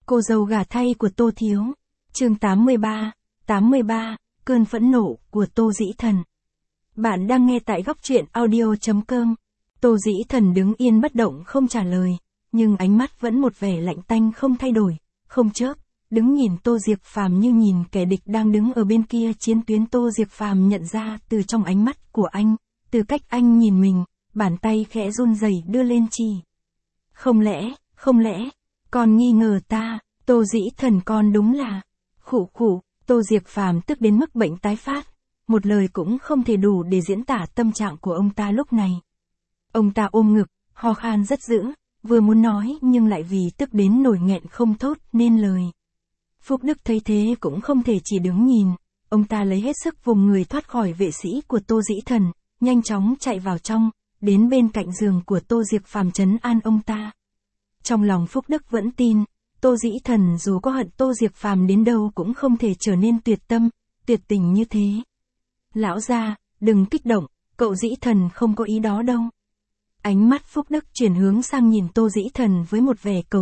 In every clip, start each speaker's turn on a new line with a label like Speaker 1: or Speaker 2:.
Speaker 1: Cô dâu gả thay của Tô Thiếu. Chương 83, cơn phẫn nộ của Tô Dĩ Thần. Bạn đang nghe tại góc truyện audio.com. Tô Dĩ Thần đứng yên bất động không trả lời, nhưng ánh mắt vẫn một vẻ lạnh tanh không thay đổi, không chớp, đứng nhìn Tô Diệc Phàm như nhìn kẻ địch đang đứng ở bên kia chiến tuyến. Tô Diệc Phàm nhận ra từ trong ánh mắt của anh, từ cách anh nhìn mình, bàn tay khẽ run rẩy đưa lên chỉ. Không lẽ, con nghi ngờ ta, Tô Dĩ Thần con đúng là... Khụ, Tô Diệc Phàm tức đến mức bệnh tái phát, một lời cũng không thể đủ để diễn tả tâm trạng của ông ta lúc này. Ông ta ôm ngực, ho khan rất dữ, vừa muốn nói nhưng lại vì tức đến nổi nghẹn không thốt nên lời. Phúc Đức thấy thế cũng không thể chỉ đứng nhìn, ông ta lấy hết sức vùng người thoát khỏi vệ sĩ của Tô Dĩ Thần, nhanh chóng chạy vào trong, đến bên cạnh giường của Tô Diệc Phàm trấn an ông ta. Trong lòng Phúc Đức vẫn tin, Tô Dĩ Thần dù có hận Tô Diệc Phàm đến đâu cũng không thể trở nên tuyệt tâm, tuyệt tình như thế. Lão gia, đừng kích động, cậu Dĩ Thần không có ý đó đâu. Ánh mắt Phúc Đức chuyển hướng sang nhìn Tô Dĩ Thần với một vẻ cầu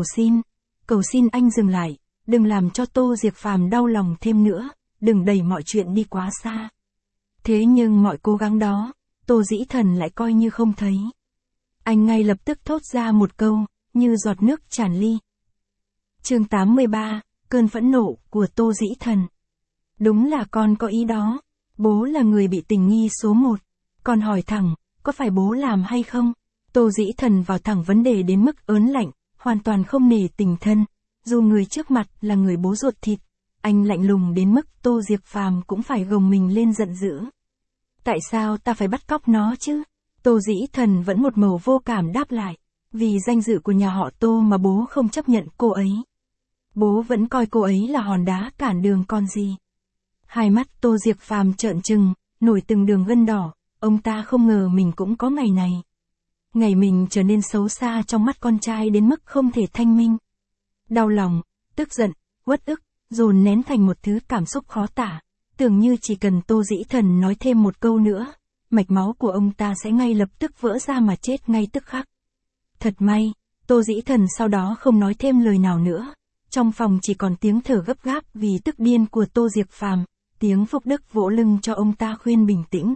Speaker 1: xin anh dừng lại, đừng làm cho Tô Diệc Phàm đau lòng thêm nữa, đừng đẩy mọi chuyện đi quá xa. Thế nhưng mọi cố gắng đó, Tô Dĩ Thần lại coi như không thấy. Anh ngay lập tức thốt ra một câu, như giọt nước tràn ly. Chương 83, cơn phẫn nộ của Tô Dĩ Thần. Đúng là con có ý đó, bố là người bị tình nghi số 1. Con hỏi thẳng, có phải bố làm hay không? Tô Dĩ Thần vào thẳng vấn đề đến mức ớn lạnh, hoàn toàn không nể tình thân, dù người trước mặt là người bố ruột thịt. Anh lạnh lùng đến mức Tô Diệc Phàm cũng phải gồng mình lên giận dữ. Tại sao ta phải bắt cóc nó chứ? Tô Dĩ Thần vẫn một màu vô cảm đáp lại. Vì danh dự của nhà họ Tô mà bố không chấp nhận cô ấy. Bố vẫn coi cô ấy là hòn đá cản đường con gì. Hai mắt Tô Diệc Phàm trợn trừng, nổi từng đường gân đỏ, ông ta không ngờ mình cũng có ngày này. Ngày mình trở nên xấu xa trong mắt con trai đến mức không thể thanh minh. Đau lòng, tức giận, uất ức, dồn nén thành một thứ cảm xúc khó tả, tưởng như chỉ cần Tô Dĩ Thần nói thêm một câu nữa, mạch máu của ông ta sẽ ngay lập tức vỡ ra mà chết ngay tức khắc. Thật may, Tô Dĩ Thần sau đó không nói thêm lời nào nữa. Trong phòng chỉ còn tiếng thở gấp gáp vì tức điên của Tô Diệc Phàm, tiếng Phúc Đức vỗ lưng cho ông ta khuyên bình tĩnh.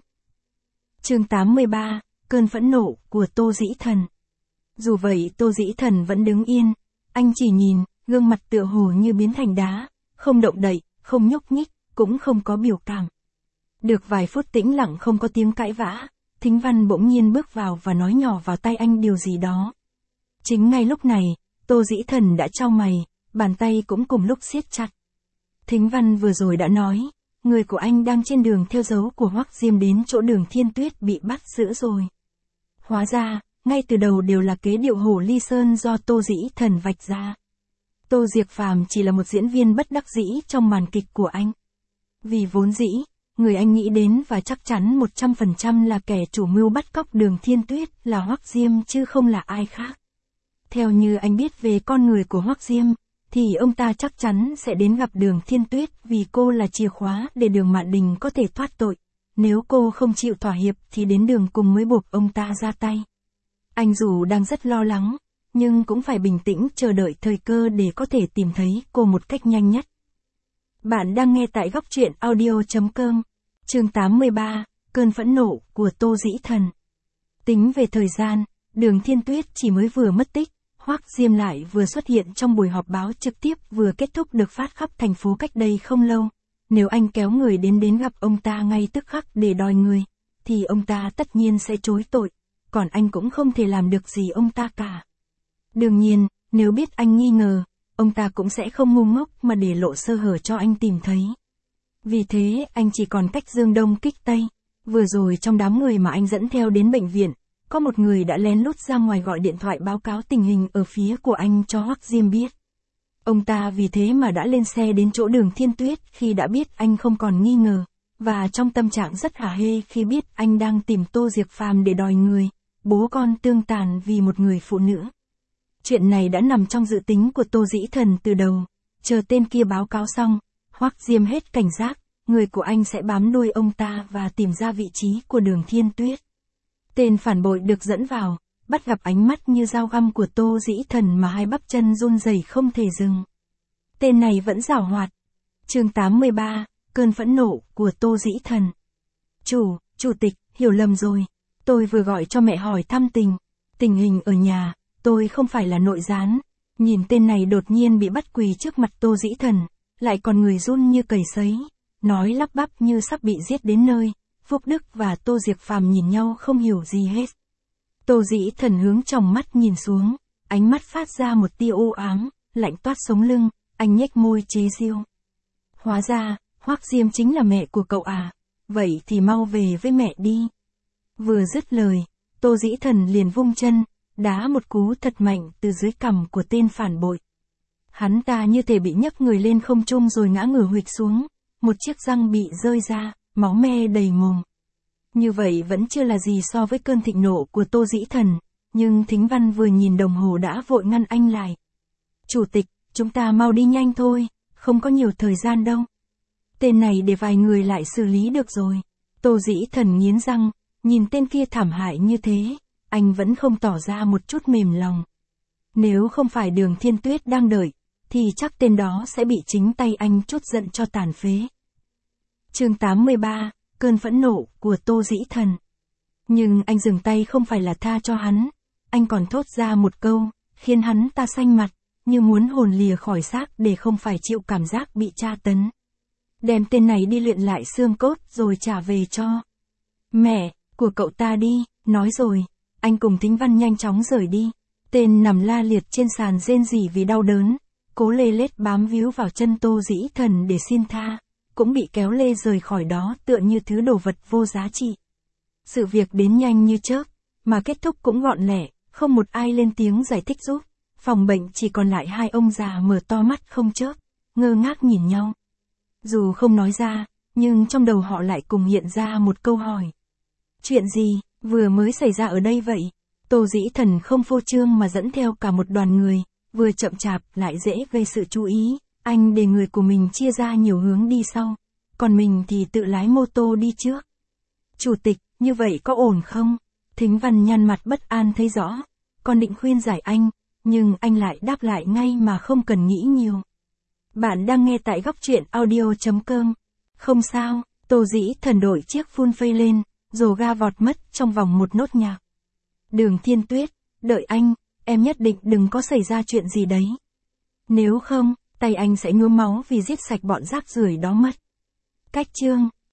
Speaker 1: Chương 83, cơn phẫn nộ của Tô Dĩ Thần. Dù vậy Tô Dĩ Thần vẫn đứng yên, anh chỉ nhìn, gương mặt tựa hồ như biến thành đá, không động đậy, không nhúc nhích, cũng không có biểu cảm. Được vài phút tĩnh lặng không có tiếng cãi vã, Thính Văn bỗng nhiên bước vào và nói nhỏ vào tay anh điều gì đó. Chính ngay lúc này, Tô Dĩ Thần đã chau mày, bàn tay cũng cùng lúc siết chặt. Thính Văn vừa rồi đã nói, người của anh đang trên đường theo dấu của Hoắc Diêm đến chỗ Đường Thiên Tuyết bị bắt giữ rồi. Hóa ra, ngay từ đầu đều là kế điệu hổ ly sơn do Tô Dĩ Thần vạch ra. Tô Diệc Phàm chỉ là một diễn viên bất đắc dĩ trong màn kịch của anh. Vì vốn dĩ, người anh nghĩ đến và chắc chắn 100% là kẻ chủ mưu bắt cóc Đường Thiên Tuyết là Hoắc Diêm chứ không là ai khác. Theo như anh biết về con người của Hoắc Diêm, thì ông ta chắc chắn sẽ đến gặp Đường Thiên Tuyết vì cô là chìa khóa để Đường Mạn Đình có thể thoát tội. Nếu cô không chịu thỏa hiệp thì đến Đường cùng mới buộc ông ta ra tay. Anh dù đang rất lo lắng, nhưng cũng phải bình tĩnh chờ đợi thời cơ để có thể tìm thấy cô một cách nhanh nhất. Bạn đang nghe tại góc truyện audio.com. Chương 83, cơn phẫn nộ của Tô Dĩ Thần. Tính về thời gian, Đường Thiên Tuyết chỉ mới vừa mất tích, Hoắc Diêm lại vừa xuất hiện trong buổi họp báo trực tiếp vừa kết thúc được phát khắp thành phố cách đây không lâu. Nếu anh kéo người đến gặp ông ta ngay tức khắc để đòi người, thì ông ta tất nhiên sẽ chối tội, còn anh cũng không thể làm được gì ông ta cả. Đương nhiên, nếu biết anh nghi ngờ, ông ta cũng sẽ không ngu ngốc mà để lộ sơ hở cho anh tìm thấy. Vì thế, anh chỉ còn cách dương đông kích tây. Vừa rồi trong đám người mà anh dẫn theo đến bệnh viện, có một người đã lén lút ra ngoài gọi điện thoại báo cáo tình hình ở phía của anh cho Hoắc Diêm biết. Ông ta vì thế mà đã lên xe đến chỗ Đường Thiên Tuyết khi đã biết anh không còn nghi ngờ, và trong tâm trạng rất hả hê khi biết anh đang tìm Tô Diệc Phàm để đòi người, bố con tương tàn vì một người phụ nữ. Chuyện này đã nằm trong dự tính của Tô Dĩ Thần từ đầu, chờ tên kia báo cáo xong, Hoắc Diêm hết cảnh giác, người của anh sẽ bám đuôi ông ta và tìm ra vị trí của Đường Thiên Tuyết. Tên phản bội được dẫn vào, bắt gặp ánh mắt như dao găm của Tô Dĩ Thần mà hai bắp chân run rẩy không thể dừng. Tên này vẫn giảo hoạt. Chương 83, cơn phẫn nộ của Tô Dĩ Thần. Chủ tịch, hiểu lầm rồi. Tôi vừa gọi cho mẹ hỏi thăm tình hình ở nhà, tôi không phải là nội gián. Nhìn tên này đột nhiên bị bắt quỳ trước mặt Tô Dĩ Thần, lại còn người run như cầy sấy, nói lắp bắp như sắp bị giết đến nơi. Phúc Đức và Tô Diệc Phàm nhìn nhau không hiểu gì hết. Tô Dĩ Thần hướng tròng mắt nhìn xuống, ánh mắt phát ra một tia u ám, lạnh toát sống lưng, anh nhếch môi chế giễu. Hóa ra, Hoắc Diêm chính là mẹ của cậu à, vậy thì mau về với mẹ đi. Vừa dứt lời, Tô Dĩ Thần liền vung chân, đá một cú thật mạnh từ dưới cằm của tên phản bội. Hắn ta như thể bị nhấc người lên không trung rồi ngã ngửa huỵch xuống, một chiếc răng bị rơi ra, máu me đầy mồm. Như vậy vẫn chưa là gì so với cơn thịnh nộ của Tô Dĩ Thần, nhưng Thính Văn vừa nhìn đồng hồ đã vội ngăn anh lại. Chủ tịch, chúng ta mau đi nhanh thôi, không có nhiều thời gian đâu. Tên này để vài người lại xử lý được rồi. Tô Dĩ Thần nghiến răng, nhìn tên kia thảm hại như thế, anh vẫn không tỏ ra một chút mềm lòng. Nếu không phải Đường Thiên Tuyết đang đợi, thì chắc tên đó sẽ bị chính tay anh trút giận cho tàn phế. Chương 83, cơn phẫn nộ của Tô Dĩ Thần. Nhưng anh dừng tay không phải là tha cho hắn, anh còn thốt ra một câu, khiến hắn ta xanh mặt, như muốn hồn lìa khỏi xác để không phải chịu cảm giác bị tra tấn. Đem tên này đi luyện lại xương cốt rồi trả về cho mẹ của cậu ta đi. Nói rồi, anh cùng Thính Văn nhanh chóng rời đi. Tên nằm la liệt trên sàn rên rỉ vì đau đớn, cố lê lết bám víu vào chân Tô Dĩ Thần để xin tha, cũng bị kéo lê rời khỏi đó tựa như thứ đồ vật vô giá trị. Sự việc đến nhanh như chớp, mà kết thúc cũng gọn lẹ, không một ai lên tiếng giải thích giúp. Phòng bệnh chỉ còn lại hai ông già mở to mắt không chớp, ngơ ngác nhìn nhau. Dù không nói ra, nhưng trong đầu họ lại cùng hiện ra một câu hỏi. Chuyện gì vừa mới xảy ra ở đây vậy? Tô Dĩ Thần không phô trương mà dẫn theo cả một đoàn người, vừa chậm chạp lại dễ gây sự chú ý. Anh để người của mình chia ra nhiều hướng đi sau, còn mình thì tự lái mô tô đi trước. Chủ tịch, như vậy có ổn không? Thính Văn nhăn mặt bất an thấy rõ, còn định khuyên giải anh, nhưng anh lại đáp lại ngay mà không cần nghĩ nhiều. Bạn đang nghe tại góc truyện audio.com. Không sao, Tô Dĩ Thần đổi chiếc phun phây lên, rồ ga vọt mất trong vòng một nốt nhạc. Đường Thiên Tuyết, đợi anh, em nhất định đừng có xảy ra chuyện gì đấy. Nếu không, tay anh sẽ nhuốm máu vì giết sạch bọn rác rưởi đó mất. Cách chương